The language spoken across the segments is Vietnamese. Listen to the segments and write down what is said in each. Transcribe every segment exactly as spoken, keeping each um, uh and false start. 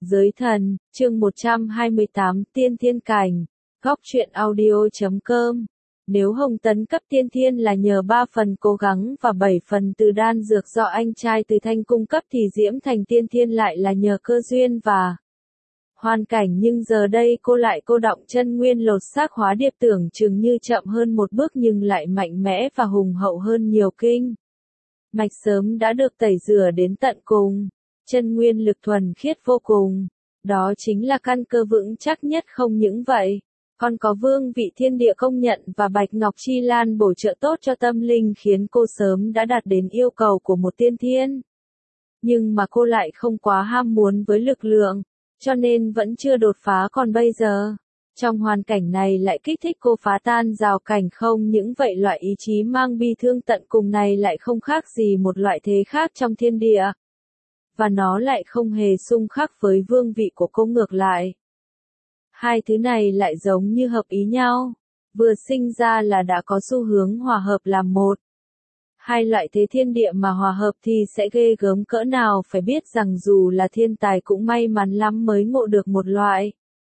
Giới thần, chương một trăm hai mươi tám, Tiên Thiên Cảnh, góc truyện audio chấm com. Nếu Hồng Tấn cấp tiên thiên là nhờ ba phần cố gắng và bảy phần từ đan dược do anh trai Từ Thanh cung cấp thì Diễm thành tiên thiên lại là nhờ cơ duyên và hoàn cảnh, nhưng giờ đây cô lại cô đọng chân nguyên lột xác hóa điệp, tưởng chừng như chậm hơn một bước nhưng lại mạnh mẽ và hùng hậu hơn nhiều. Kinh mạch sớm đã được tẩy rửa đến tận cùng, chân nguyên lực thuần khiết vô cùng, đó chính là căn cơ vững chắc nhất. Không những vậy, còn có vương vị thiên địa công nhận và Bạch Ngọc Chi Lan bổ trợ tốt cho tâm linh, khiến cô sớm đã đạt đến yêu cầu của một tiên thiên. Nhưng mà cô lại không quá ham muốn với lực lượng, cho nên vẫn chưa đột phá. Còn bây giờ, trong hoàn cảnh này lại kích thích cô phá tan rào cảnh. Không những vậy, loại ý chí mang bi thương tận cùng này lại không khác gì một loại thế khác trong thiên địa. Và nó lại không hề xung khắc với vương vị của cô, ngược lại. Hai thứ này lại giống như hợp ý nhau, vừa sinh ra là đã có xu hướng hòa hợp làm một. Hai loại thế thiên địa mà hòa hợp thì sẽ ghê gớm cỡ nào, phải biết rằng dù là thiên tài cũng may mắn lắm mới ngộ được một loại.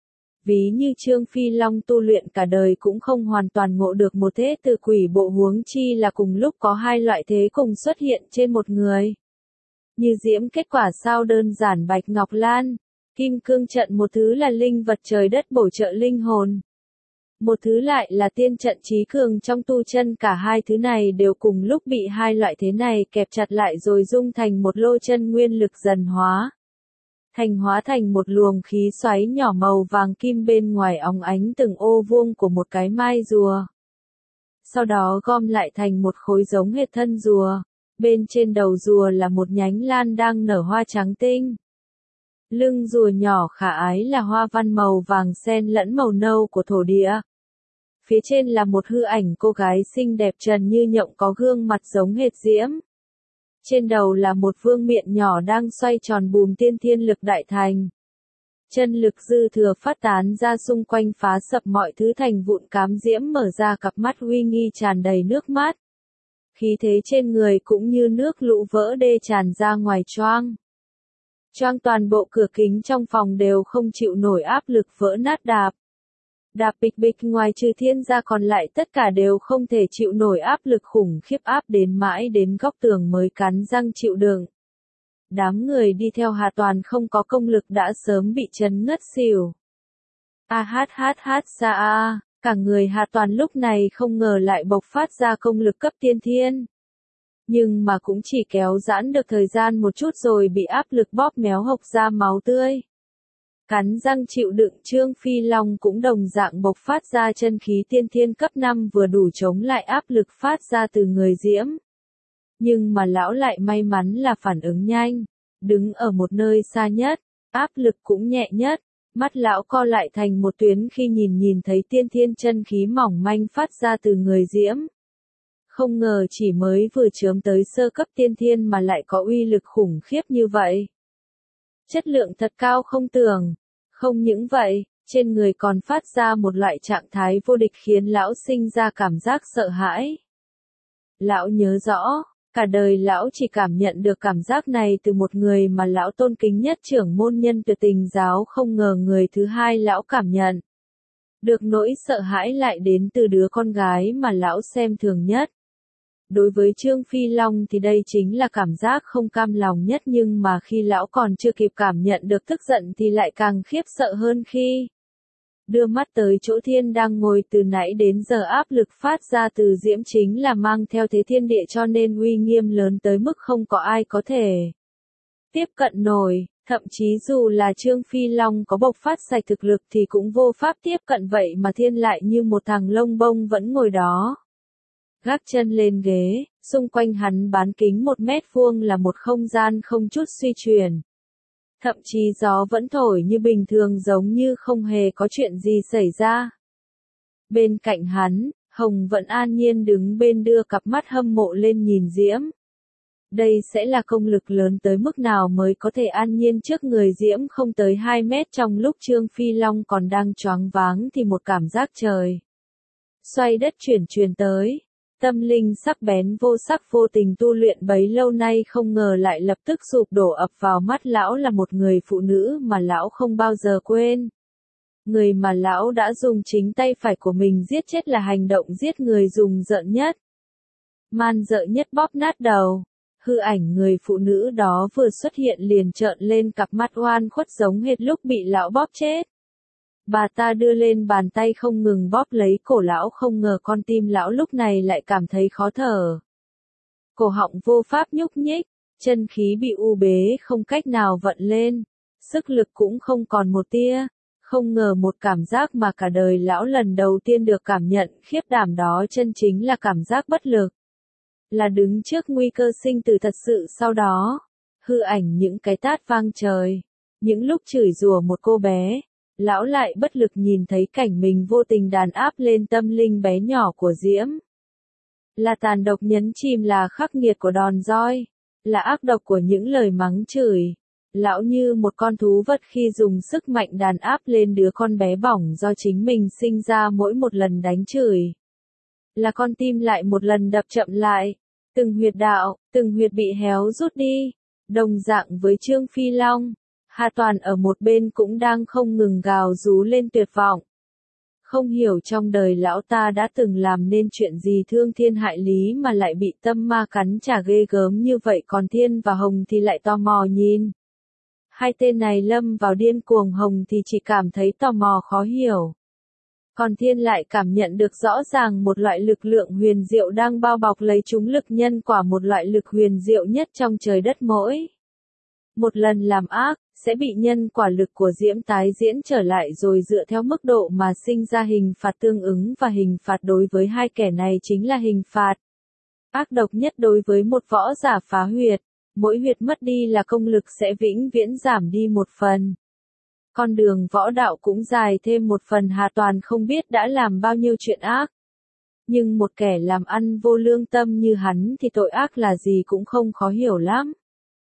Ví như Trương Phi Long tu luyện cả đời cũng không hoàn toàn ngộ được một thế từ quỷ bộ, huống chi là cùng lúc có hai loại thế cùng xuất hiện trên một người. Như Diễm, kết quả sao đơn giản. Bạch Ngọc Lan, Kim Cương trận, một thứ là linh vật trời đất bổ trợ linh hồn, một thứ lại là tiên trận trí cường trong tu chân. Cả hai thứ này đều cùng lúc bị hai loại thế này kẹp chặt lại rồi dung thành một lô chân nguyên lực, dần hóa thành hóa thành một luồng khí xoáy nhỏ màu vàng kim, bên ngoài óng ánh từng ô vuông của một cái mai rùa. Sau đó gom lại thành một khối giống hệt thân rùa. Bên trên đầu rùa là một nhánh lan đang nở hoa trắng tinh. Lưng rùa nhỏ khả ái là hoa văn màu vàng xen lẫn màu nâu của thổ địa. Phía trên là một hư ảnh cô gái xinh đẹp trần như nhộng, có gương mặt giống hệt Diễm. Trên đầu là một vương miện nhỏ đang xoay tròn bùm, tiên thiên lực đại thành. Chân lực dư thừa phát tán ra xung quanh, phá sập mọi thứ thành vụn. Cám Diễm mở ra cặp mắt uy nghi tràn đầy nước mắt. Khí thế trên người cũng như nước lũ vỡ đê tràn ra ngoài, choang. Choang toàn bộ cửa kính trong phòng đều không chịu nổi áp lực, vỡ nát, đạp. Đạp bịch bịch, ngoài trừ thiên ra còn lại tất cả đều không thể chịu nổi áp lực khủng khiếp, áp đến mãi đến góc tường mới cắn răng chịu đựng. Đám người đi theo Hà Toàn không có công lực đã sớm bị chấn ngất xỉu. A hát hát hát xa a. Cả người Hà Toàn lúc này không ngờ lại bộc phát ra công lực cấp tiên thiên. Nhưng mà cũng chỉ kéo giãn được thời gian một chút rồi bị áp lực bóp méo hộc ra máu tươi. Cắn răng chịu đựng. Trương Phi Long cũng đồng dạng bộc phát ra chân khí tiên thiên cấp năm, vừa đủ chống lại áp lực phát ra từ người Diễm. Nhưng mà lão lại may mắn là phản ứng nhanh, đứng ở một nơi xa nhất, áp lực cũng nhẹ nhất. Mắt lão co lại thành một tuyến khi nhìn nhìn thấy tiên thiên chân khí mỏng manh phát ra từ người Diễm. Không ngờ chỉ mới vừa chớm tới sơ cấp tiên thiên mà lại có uy lực khủng khiếp như vậy. Chất lượng thật cao không tưởng. Không những vậy, trên người còn phát ra một loại trạng thái vô địch khiến lão sinh ra cảm giác sợ hãi. Lão nhớ rõ, cả đời lão chỉ cảm nhận được cảm giác này từ một người mà lão tôn kính nhất, trưởng môn nhân Tuyệt Tình giáo. Không ngờ người thứ hai lão cảm nhận được nỗi sợ hãi lại đến từ đứa con gái mà lão xem thường nhất. Đối với Trương Phi Long thì đây chính là cảm giác không cam lòng nhất, nhưng mà khi lão còn chưa kịp cảm nhận được tức giận thì lại càng khiếp sợ hơn khi đưa mắt tới chỗ Thiên đang ngồi. Từ nãy đến giờ áp lực phát ra từ Diễm chính là mang theo thế thiên địa, cho nên uy nghiêm lớn tới mức không có ai có thể tiếp cận nổi. Thậm chí dù là Trương Phi Long có bộc phát sạch thực lực thì cũng vô pháp tiếp cận, vậy mà Thiên lại như một thằng lông bông vẫn ngồi đó, gác chân lên ghế. Xung quanh hắn bán kính một mét vuông là một không gian không chút suy chuyển. Thậm chí gió vẫn thổi như bình thường, giống như không hề có chuyện gì xảy ra. Bên cạnh hắn, Hồng vẫn an nhiên đứng bên, đưa cặp mắt hâm mộ lên nhìn Diễm. Đây sẽ là công lực lớn tới mức nào mới có thể an nhiên trước người Diễm không tới hai mét. Trong lúc Trương Phi Long còn đang choáng váng thì một cảm giác trời xoay đất chuyển truyền tới. Tâm linh sắc bén vô sắc vô tình tu luyện bấy lâu nay không ngờ lại lập tức sụp đổ ập vào mắt lão là một người phụ nữ mà lão không bao giờ quên. Người mà lão đã dùng chính tay phải của mình giết chết là hành động giết người rùng rợn nhất. Man dợ nhất bóp nát đầu. Hư ảnh người phụ nữ đó vừa xuất hiện liền trợn lên cặp mắt oan khuất giống hệt lúc bị lão bóp chết. Bà ta đưa lên bàn tay không ngừng bóp lấy cổ lão, không ngờ con tim lão lúc này lại cảm thấy khó thở. Cổ họng vô pháp nhúc nhích, chân khí bị u bế không cách nào vận lên, sức lực cũng không còn một tia. Không ngờ một cảm giác mà cả đời lão lần đầu tiên được cảm nhận khiếp đảm đó chân chính là cảm giác bất lực. Là đứng trước nguy cơ sinh tử thật sự sau đó. Hư ảnh những cái tát vang trời. Những lúc chửi rủa một cô bé, lão lại bất lực nhìn thấy cảnh mình vô tình đàn áp lên tâm linh bé nhỏ của Diễm. Là tàn độc nhấn chìm, là khắc nghiệt của đòn roi, là ác độc của những lời mắng chửi. Lão như một con thú vật khi dùng sức mạnh đàn áp lên đứa con bé bỏng do chính mình sinh ra mỗi một lần đánh chửi. Là con tim lại một lần đập chậm lại, từng huyệt đạo, từng huyệt bị héo rút đi. Đồng dạng với Trương Phi Long, Hà Toàn ở một bên cũng đang không ngừng gào rú lên tuyệt vọng. Không hiểu trong đời lão ta đã từng làm nên chuyện gì thương thiên hại lý mà lại bị tâm ma cắn trả ghê gớm như vậy, còn Thiên và Hồng thì lại tò mò nhìn. Hai tên này lâm vào điên cuồng, Hồng thì chỉ cảm thấy tò mò khó hiểu. Còn Thiên lại cảm nhận được rõ ràng một loại lực lượng huyền diệu đang bao bọc lấy chúng, lực nhân quả, một loại lực huyền diệu nhất trong trời đất. Mỗi một lần làm ác, sẽ bị nhân quả lực của Diễm tái diễn trở lại rồi dựa theo mức độ mà sinh ra hình phạt tương ứng, và hình phạt đối với hai kẻ này chính là hình phạt ác độc nhất đối với một võ giả phá huyệt. Mỗi huyệt mất đi là công lực sẽ vĩnh viễn giảm đi một phần. Con đường võ đạo cũng dài thêm một phần. Hà Toàn không biết đã làm bao nhiêu chuyện ác. Nhưng một kẻ làm ăn vô lương tâm như hắn thì tội ác là gì cũng không khó hiểu lắm.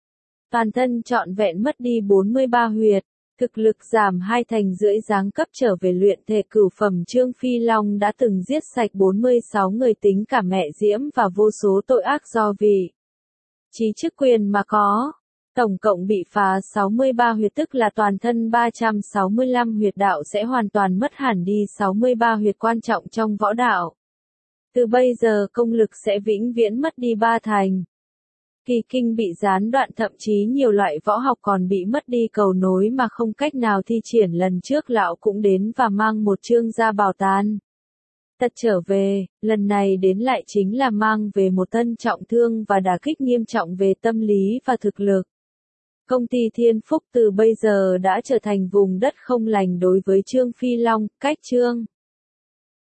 Toàn thân trọn vẹn mất đi bốn mươi ba huyệt, thực lực giảm hai thành rưỡi, giáng cấp trở về luyện thể cửu phẩm. Trương Phi Long đã từng giết sạch bốn mươi sáu người, tính cả mẹ Diễm, và vô số tội ác do vị trí chức quyền mà có. Tổng cộng bị phá sáu mươi ba huyệt, tức là toàn thân ba trăm sáu mươi lăm huyệt đạo sẽ hoàn toàn mất hẳn đi sáu mươi ba huyệt quan trọng trong võ đạo. Từ bây giờ công lực sẽ vĩnh viễn mất đi ba thành. Kỳ kinh bị gián đoạn, thậm chí nhiều loại võ học còn bị mất đi cầu nối mà không cách nào thi triển. Lần trước lão cũng đến và mang một chương gia bảo tàn tật trở về, lần này đến lại chính là mang về một tân trọng thương và đả kích nghiêm trọng về tâm lý và thực lực. Công ty Thiên Phúc từ bây giờ đã trở thành vùng đất không lành đối với Trương Phi Long. Cách Trương